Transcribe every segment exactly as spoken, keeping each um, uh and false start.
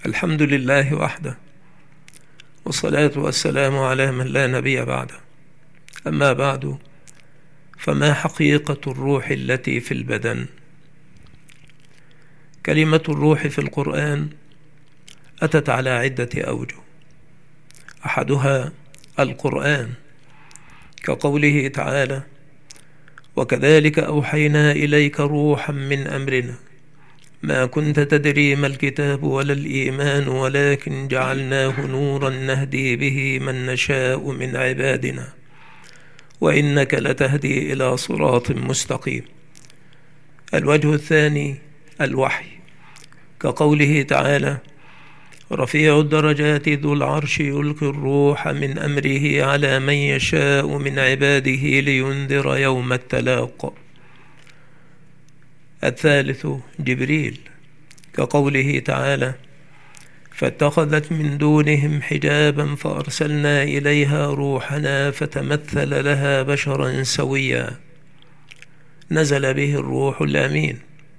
الحمد لله وحده، والصلاة والسلام على من لا نبي بعده. أما بعد، فما حقيقة الروح التي في البدن؟ كلمة الروح في القرآن أتت على عدة أوجه، أحدها القرآن، كقوله تعالى: وكذلك أوحينا إليك روحا من أمرنا ما كنت تدري ما الكتاب ولا الإيمان ولكن جعلناه نورا نهدي به من نشاء من عبادنا وإنك لتهدي إلى صراط مستقيم. الوجه الثاني الوحي، كقوله تعالى: رفيع الدرجات ذو العرش يلقي الروح من أمره على من يشاء من عباده لينذر يوم التلاق. الثالث جبريل، كقوله تعالى: فاتخذت من دونهم حجابا فأرسلنا إليها روحنا فتمثل لها بشرا سويا، نزل به الروح الأمين.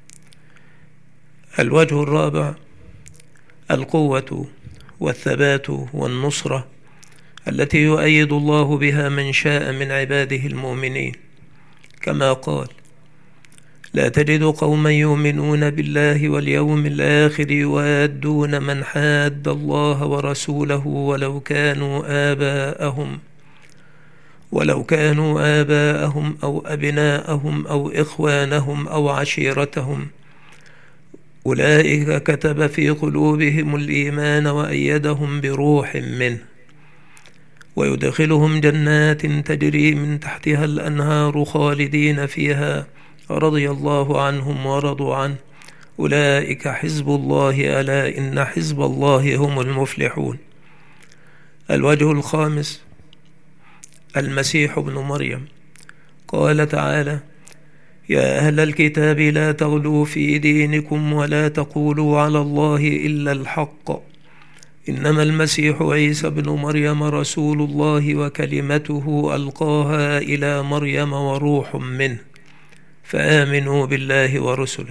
الوجه الرابع القوة والثبات والنصرة التي يؤيد الله بها من شاء من عباده المؤمنين، كما قال: لا تجد قوما يؤمنون بالله واليوم الآخر يوادون من حاد الله ورسوله ولو كانوا آباءهم ولو كانوا آباءهم أو أبناءهم أو إخوانهم أو عشيرتهم أولئك كتب في قلوبهم الإيمان وأيدهم بروح منه ويدخلهم جنات تجري من تحتها الأنهار خالدين فيها رضي الله عنهم ورضوا عنه أولئك حزب الله ألا إن حزب الله هم المفلحون. الوجه الخامس المسيح ابن مريم، قال تعالى: يا أهل الكتاب لا تغلوا في دينكم ولا تقولوا على الله إلا الحق إنما المسيح عيسى ابن مريم رسول الله وكلمته ألقاها إلى مريم وروح منه فآمنوا بالله ورسله.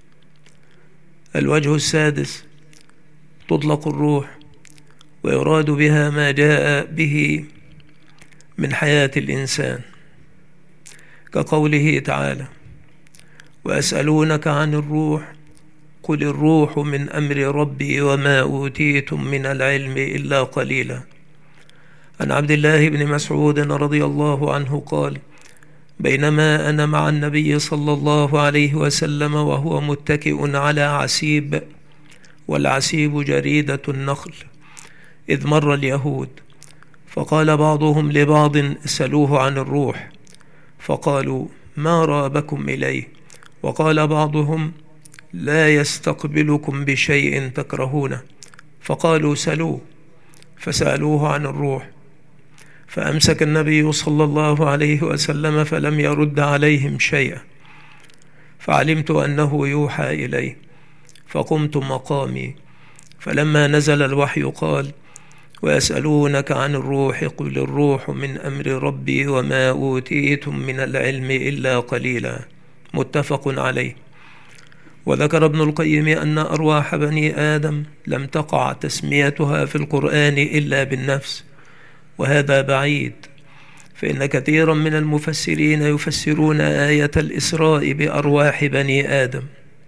الوجه السادس تطلق الروح ويراد بها ما جاء به من حياة الإنسان، كقوله تعالى: وأسألونك عن الروح قل الروح من أمر ربي وما أوتيتم من العلم إلا قليلا. عن عبد الله بن مسعود رضي الله عنه قال: بينما أنا مع النبي صلى الله عليه وسلم وهو متكئ على عسيب، والعسيب جريدة النخل، إذ مر اليهود فقال بعضهم لبعض: اسألوه عن الروح، فقالوا: ما رابكم إليه؟ وقال بعضهم: لا يستقبلكم بشيء تكرهونه، فقالوا: سلوه، فسألوه عن الروح، فأمسك النبي صلى الله عليه وسلم فلم يرد عليهم شيئا، فعلمت أنه يوحى إليه، فقمت مقامي، فلما نزل الوحي قال: ويسألونك عن الروح قل الروح من أمر ربي وما أوتيتم من العلم إلا قليلا، متفق عليه. وذكر ابن القيم أن أرواح بني آدم لم تقع تسميتها في القرآن إلا بالنفس، وهذا بعيد، فإن كثيرا من المفسرين يفسرون آية الإسراء بأرواح بني آدم،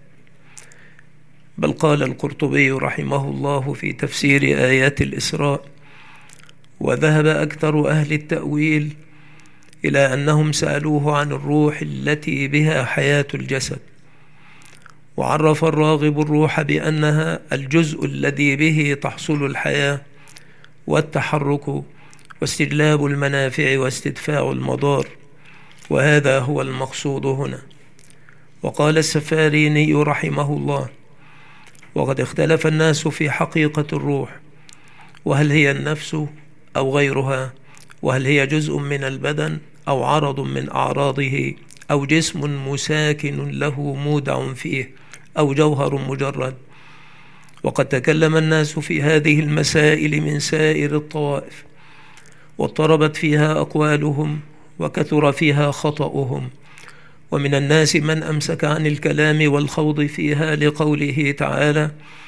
بل قال القرطبي رحمه الله في تفسير آيات الإسراء: وذهب أكثر أهل التأويل إلى أنهم سألوه عن الروح التي بها حياة الجسد، وعرف الراغب الروح بأنها الجزء الذي به تحصل الحياة والتحرك واستجلاب المنافع واستدفاع المضار، وهذا هو المقصود هنا. وقال السفاريني رحمه الله: وقد اختلف الناس في حقيقة الروح، وهل هي النفس أو غيرها، وهل هي جزء من البدن أو عرض من أعراضه أو جسم مساكن له مودع فيه أو جوهر مجرد. وقد تكلم الناس في هذه المسائل من سائر الطوائف، واضطربت فيها أقوالهم وكثر فيها خطأهم، ومن الناس من أمسك عن الكلام والخوض فيها لقوله تعالى: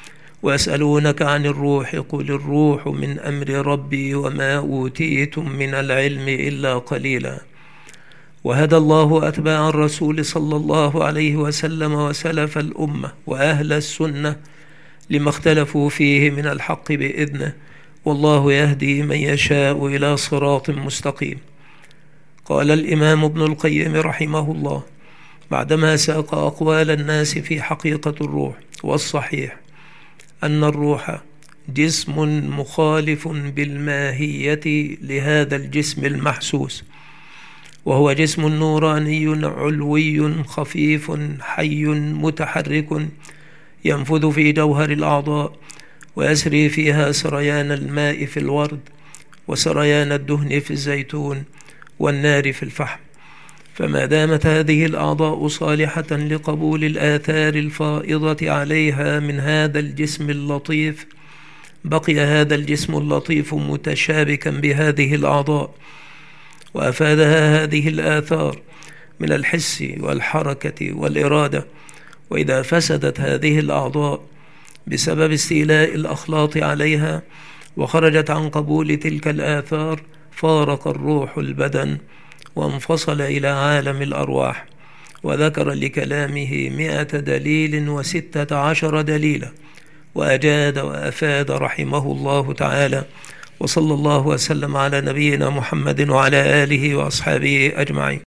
ويسألونك عن الروح قل الروح من أمر ربي وما أوتيتم من العلم إلا قليلا. وهدى الله أتباع الرسول صلى الله عليه وسلم وسلف الأمة وأهل السنة لما اختلفوا فيه من الحق بإذنه، والله يهدي من يشاء إلى صراط مستقيم. قال الإمام ابن القيم رحمه الله بعدما ساق أقوال الناس في حقيقة الروح: والصحيح أن الروح جسم مخالف بالماهية لهذا الجسم المحسوس، وهو جسم نوراني علوي خفيف حي متحرك ينفذ في جوهر الأعضاء ويسري فيها سريان الماء في الورد وسريان الدهن في الزيتون والنار في الفحم. فما دامت هذه الأعضاء صالحة لقبول الآثار الفائضة عليها من هذا الجسم اللطيف، بقي هذا الجسم اللطيف متشابكا بهذه الأعضاء، وأفادها هذه الآثار من الحس والحركة والإرادة. وإذا فسدت هذه الأعضاء بسبب استيلاء الأخلاط عليها وخرجت عن قبول تلك الآثار، فارق الروح البدن وانفصل إلى عالم الأرواح. وذكر لكلامه مئة دليل وستة عشر دليلا، وأجاد وأفاد رحمه الله تعالى. وصلى الله وسلم على نبينا محمد وعلى آله وأصحابه أجمعين.